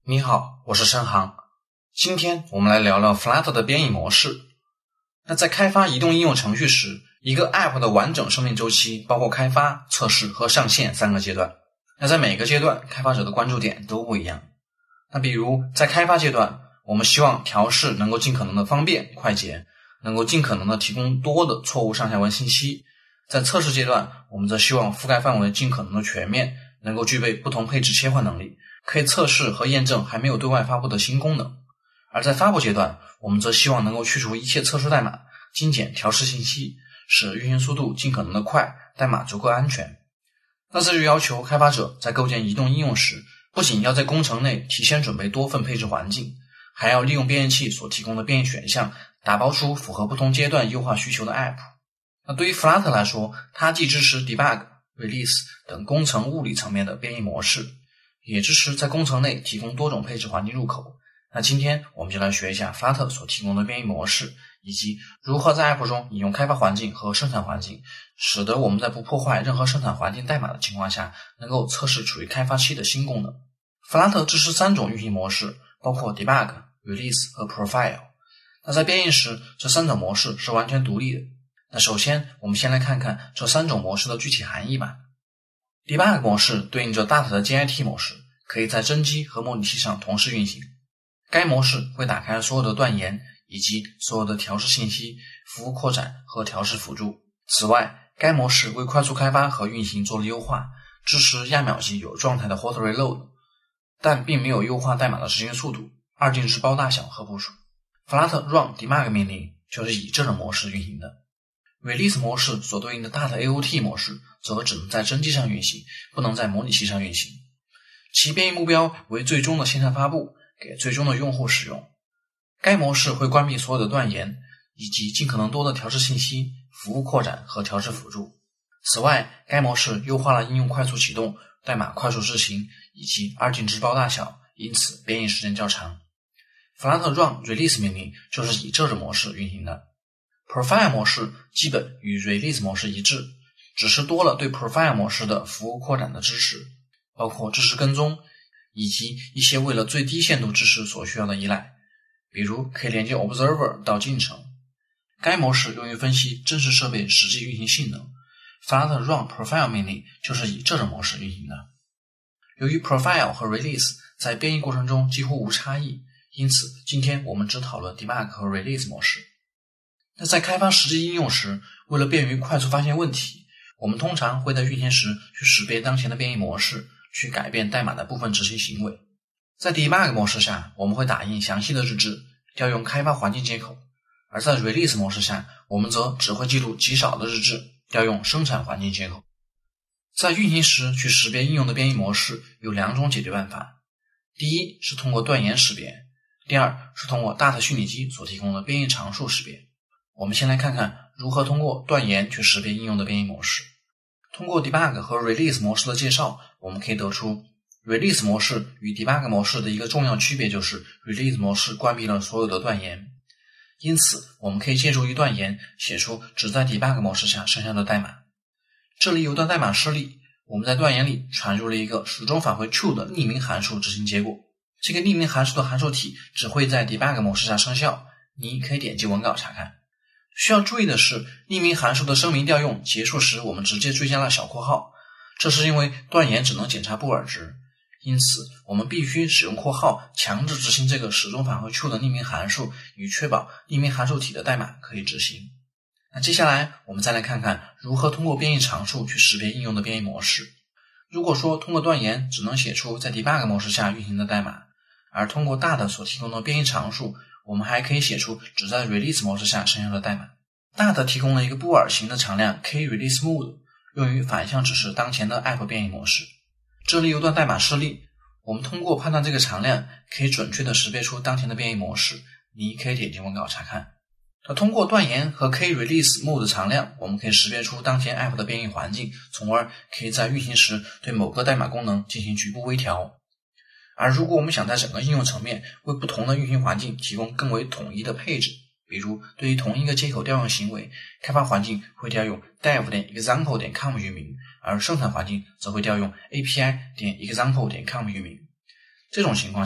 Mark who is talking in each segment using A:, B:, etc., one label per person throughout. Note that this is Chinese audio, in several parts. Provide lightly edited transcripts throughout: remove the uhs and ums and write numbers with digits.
A: 你好，我是申航。今天我们来聊聊 Flutter 的编译模式。那在开发移动应用程序时，一个 App 的完整生命周期包括开发、测试和上线3个阶段。那在每个阶段，开发者的关注点都不一样。那比如在开发阶段，我们希望调试能够尽可能的方便快捷，能够尽可能的提供多的错误上下文信息。在测试阶段，我们则希望覆盖范围尽可能的全面，能够具备不同配置切换能力，可以测试和验证还没有对外发布的新功能。而在发布阶段，我们则希望能够去除一切测试代码，精简调试信息，使运行速度尽可能的快，代码足够安全。那这就要求开发者在构建移动应用时，不仅要在工程内提前准备多份配置环境，还要利用编译器所提供的编译选项，打包出符合不同阶段优化需求的 App。那对于 Flutter 来说，它既支持 Debug、Release 等工程物理层面的编译模式，也支持在工程内提供多种配置环境入口。那今天我们就来学一下 Flutter 所提供的编译模式，以及如何在 App 中引用开发环境和生产环境，使得我们在不破坏任何生产环境代码的情况下，能够测试处于开发期的新功能。Flutter 支持3种运行模式，包括 Debug、Release 和 Profile。那在编译时，这3种模式是完全独立的。那首先，我们先来看看这3种模式的具体含义吧。Debug 模式对应着 Dart 的 JIT 模式，可以在真机和模拟器上同时运行。该模式会打开所有的断言以及所有的调试信息、服务扩展和调试辅助。此外，该模式为快速开发和运行做了优化，支持亚秒级有状态的 hot reload， 但并没有优化代码的执行速度、二进制包大小和部署。Flutter run debug 命令就是以这种模式运行的。Release 模式所对应的 Dart AOT 模式则只能在真机上运行，不能在模拟器上运行。其编译目标为最终的线上发布，给最终的用户使用。该模式会关闭所有的断言，以及尽可能多的调试信息、服务扩展和调试辅助。此外，该模式优化了应用快速启动、代码快速执行以及二进制包大小，因此编译时间较长。Flutter run Release 命令就是以这种模式运行的。Profile 模式基本与 Release 模式一致，只是多了对 Profile 模式的服务扩展的支持，包括支持跟踪，以及一些为了最低限度支持所需要的依赖，比如可以连接 Observer 到进程。该模式用于分析真实设备实际运行性能。Flutter run Profile 命令就是以这种模式运行的。由于 Profile 和 Release 在编译过程中几乎无差异，因此今天我们只讨论 Debug 和 Release 模式。那在开发实际应用时，为了便于快速发现问题，我们通常会在运行时去识别当前的编译模式，去改变代码的部分执行行为。在 Debug 模式下，我们会打印详细的日志，调用开发环境接口；而在 Release 模式下，我们则只会记录极少的日志，调用生产环境接口。在运行时去识别应用的编译模式有2种解决办法。第一是通过断言识别，第二是通过 Dart 虚拟机所提供的编译常数识别。我们先来看看如何通过断言去识别应用的编译模式。通过 Debug 和 Release 模式的介绍，我们可以得出 Release 模式与 Debug 模式的一个重要区别就是 Release 模式关闭了所有的断言。因此，我们可以借助于断言写出只在 Debug 模式下生效的代码。这里有段代码示例，我们在断言里传入了一个始终返回 true 的匿名函数执行结果。这个匿名函数的函数体只会在 Debug 模式下生效，你可以点击文稿查看。需要注意的是，匿名函数的声明调用结束时，我们直接追加了小括号，这是因为断言只能检查布尔值，因此我们必须使用括号强制执行这个始终返回 true 的匿名函数，以确保匿名函数体的代码可以执行。那接下来我们再来看看如何通过编译常数去识别应用的编译模式。如果说通过断言只能写出在 Debug 模式下运行的代码，而通过 Dart 所提供的编译常数，我们还可以写出只在 Release 模式下生效的代码。Dart 提供了一个布尔型的常量 k_release_mode， 用于反向指示当前的 App 编译模式。这里有段代码示例，我们通过判断这个常量，可以准确地识别出当前的编译模式，你可以点击文稿查看。通过断言和 k_release_mode 常量，我们可以识别出当前 App 的编译环境，从而可以在运行时对某个代码功能进行局部微调。而如果我们想在整个应用层面为不同的运行环境提供更为统一的配置，比如对于同一个接口调用行为，开发环境会调用 dev.example.com 域名，而生产环境则会调用 api.example.com 域名。这种情况下，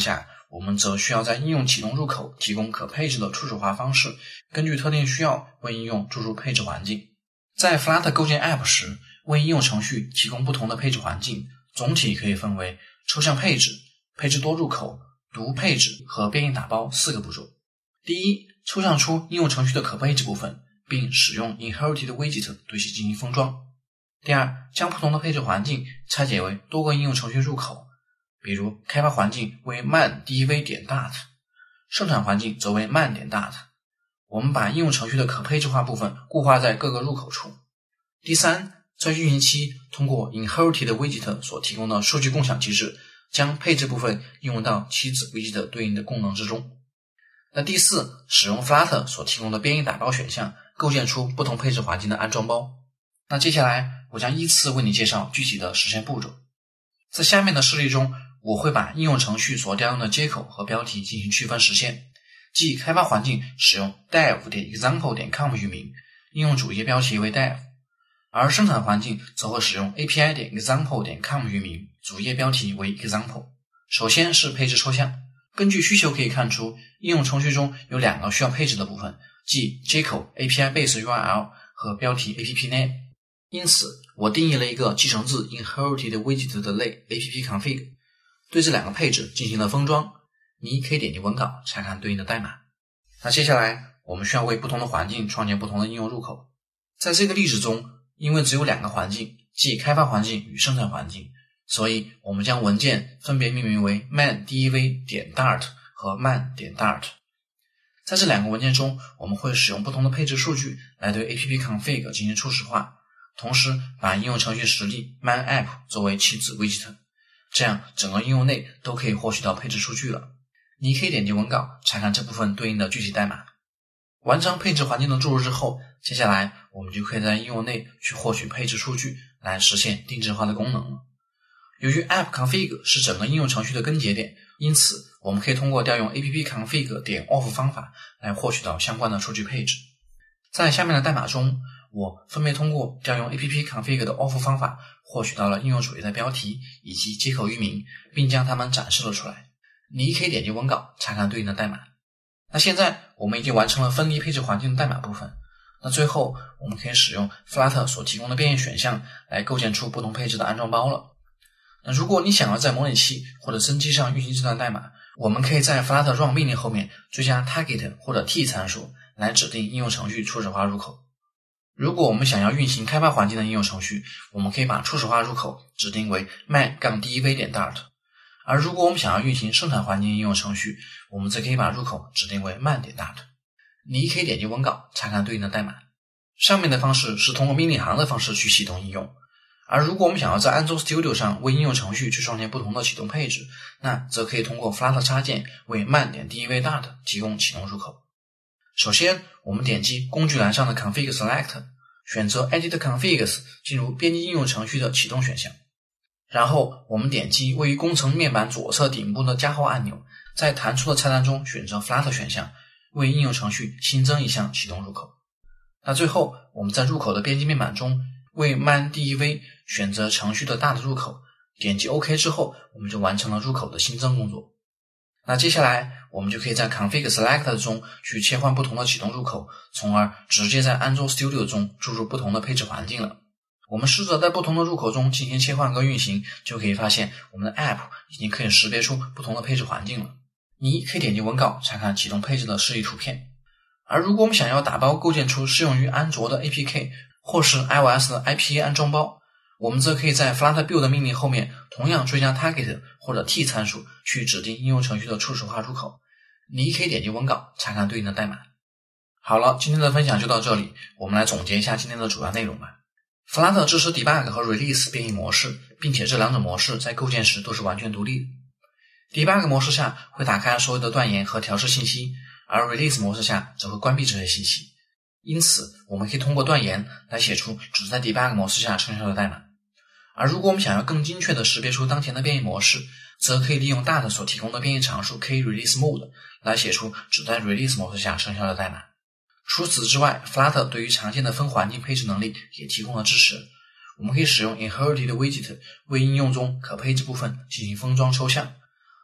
A: 我们则需要在应用启动入口提供可配置的初始化方式，根据特定需要为应用注入配置环境。在 Flutter 构建 App 时，为应用程序提供不同的配置环境，总体可以分为抽象配置、配置多入口、读配置和变异打包4个步骤。第一，抽象出应用程序的可配置部分，并使用 Inherited Widget 对其进行封装。第二，将不同的配置环境拆解为多个应用程序入口，比如开发环境为 man.dev.dart， 生产环境则为 man.dart。 我们把应用程序的可配置化部分固化在各个入口处。第三，在运行期通过 Inherited Widget 所提供的数据共享机制，将配置部分应用到其子 Widget 对应的功能之中。那第四，使用 Flutter 所提供的变异打包选项，构建出不同配置环境的安装包。那接下来我将依次为你介绍具体的实现步骤。在下面的示例中，我会把应用程序所调用的接口和标题进行区分实现，即开发环境使用 dev.example.conf 域名，应用主页标题为 dev， 而生产环境则会使用 api.example.conf 域名，主页标题为 example。 首先是配置抽象，根据需求可以看出，应用程序中有2个需要配置的部分，即接口 API Base URL 和标题 App Name。 因此我定义了一个继承自 Inherited Widget 的类 App Config， 对这2个配置进行了封装。你可以点击文稿查看对应的代码。那接下来我们需要为不同的环境创建不同的应用入口。在这个例子中，因为只有2个环境，即开发环境与生产环境，所以我们将文件分别命名为 man.dev.dart 和 man.dart。 在这2个文件中，我们会使用不同的配置数据来对 App Config 进行初始化，同时把应用程序实例 man.app 作为其子 widget， 这样整个应用内都可以获取到配置数据了。你可以点击文稿查看这部分对应的具体代码。完成配置环境的注入之后，接下来我们就可以在应用内去获取配置数据，来实现定制化的功能了。由于 app config 是整个应用程序的根节点，因此我们可以通过调用 app config.off 方法来获取到相关的数据配置。在下面的代码中，我分别通过调用 app config 的 off 方法获取到了应用主页的标题以及接口域名，并将它们展示了出来。你可以点击文稿查看对应的代码。那现在我们已经完成了分离配置环境的代码部分，那最后我们可以使用 Flutter 所提供的变异选项来构建出不同配置的安装包了。那如果你想要在模拟器或者真机上运行这段代码，我们可以在 Flutter run 命令后面追加 target 或者 t 参数来指定应用程序初始化入口。如果我们想要运行开发环境的应用程序，我们可以把初始化入口指定为 man.dev.dart， 而如果我们想要运行生产环境应用程序，我们则可以把入口指定为 man.dart。 你可以点击文稿查看对应的代码。上面的方式是通过命令行的方式去启动应用，而如果我们想要在 Android Studio 上为应用程序去创建不同的启动配置，那则可以通过 Flutter 插件为 man.dev.dart 提供启动入口。首先我们点击工具栏上的 Config Select， 选择 Edit Configs 进入编辑应用程序的启动选项，然后我们点击位于工程面板左侧顶部的加号按钮，在弹出的菜单中选择 Flutter 选项，为应用程序新增一项启动入口。那最后我们在入口的编辑面板中为 man.dev 选择程序的大的入口，点击 OK 之后，我们就完成了入口的新增工作。那接下来我们就可以在 Config Select 中去切换不同的启动入口，从而直接在 Android Studio 中注入不同的配置环境了。我们试着在不同的入口中进行切换和运行，就可以发现我们的 App 已经可以识别出不同的配置环境了。你可以点击文稿查看启动配置的示意图片。而如果我们想要打包构建出适用于安卓的 APK 或是 iOS 的 IPA 安装包，我们则可以在 Flutter build 命令后面同样追加 target 或者 t 参数去指定应用程序的初始化入口。你可以点击文稿查看对应的代码。好了，今天的分享就到这里，我们来总结一下今天的主要内容吧。Flutter 支持 debug 和 release 变异模式，并且这2种模式在构建时都是完全独立的。debug 模式下会打开所有的断言和调试信息，而 release 模式下则会关闭这些信息。因此我们可以通过断言来写出只在 debug 模式下生效的代码。而如果我们想要更精确地识别出当前的变异模式，则可以利用 Dart 所提供的变异常数 kreleaseMode 来写出只在 release 模式下生效的代码。除此之外， Flutter 对于常见的分环境配置能力也提供了支持。我们可以使用 Inherited Widget 为应用中可配置部分进行封装抽象，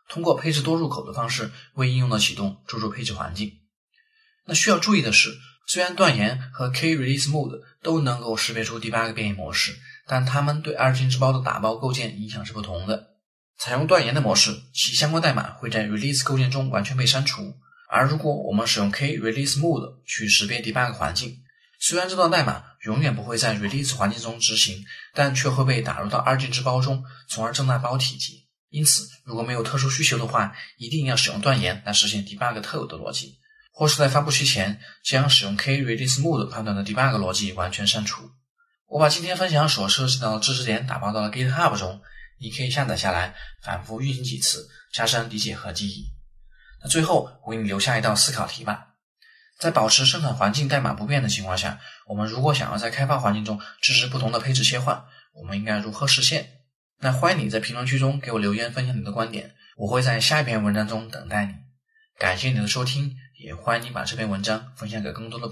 A: 通过配置多入口的方式为应用的启动注入配置环境。那需要注意的是，虽然断言和 K-Release Mode 都能够识别出 debug 变异模式，但它们对二进制包的打包构建影响是不同的。采用断言的模式，其相关代码会在 Release 构建中完全被删除，而如果我们使用 K-Release Mode 去识别 debug 环境，虽然这段代码永远不会在 Release 环境中执行，但却会被打入到二进制包中，从而增大包体积。因此，如果没有特殊需求的话，一定要使用断言来实现 debug 特有的逻辑，或是在发布期前将使用 K-Release Mode 判断的 debug 逻辑完全删除。我把今天分享所涉及到的知识点打包到了 GitHub 中，你可以下载下来反复运行几次，加深理解和记忆。那最后我给你留下一道思考题吧。在保持生产环境代码不变的情况下，我们如果想要在开发环境中支持不同的配置切换，我们应该如何实现？那欢迎你在评论区中给我留言分享你的观点，我会在下一篇文章中等待你。感谢你的收听，也欢迎你把这篇文章分享给更多的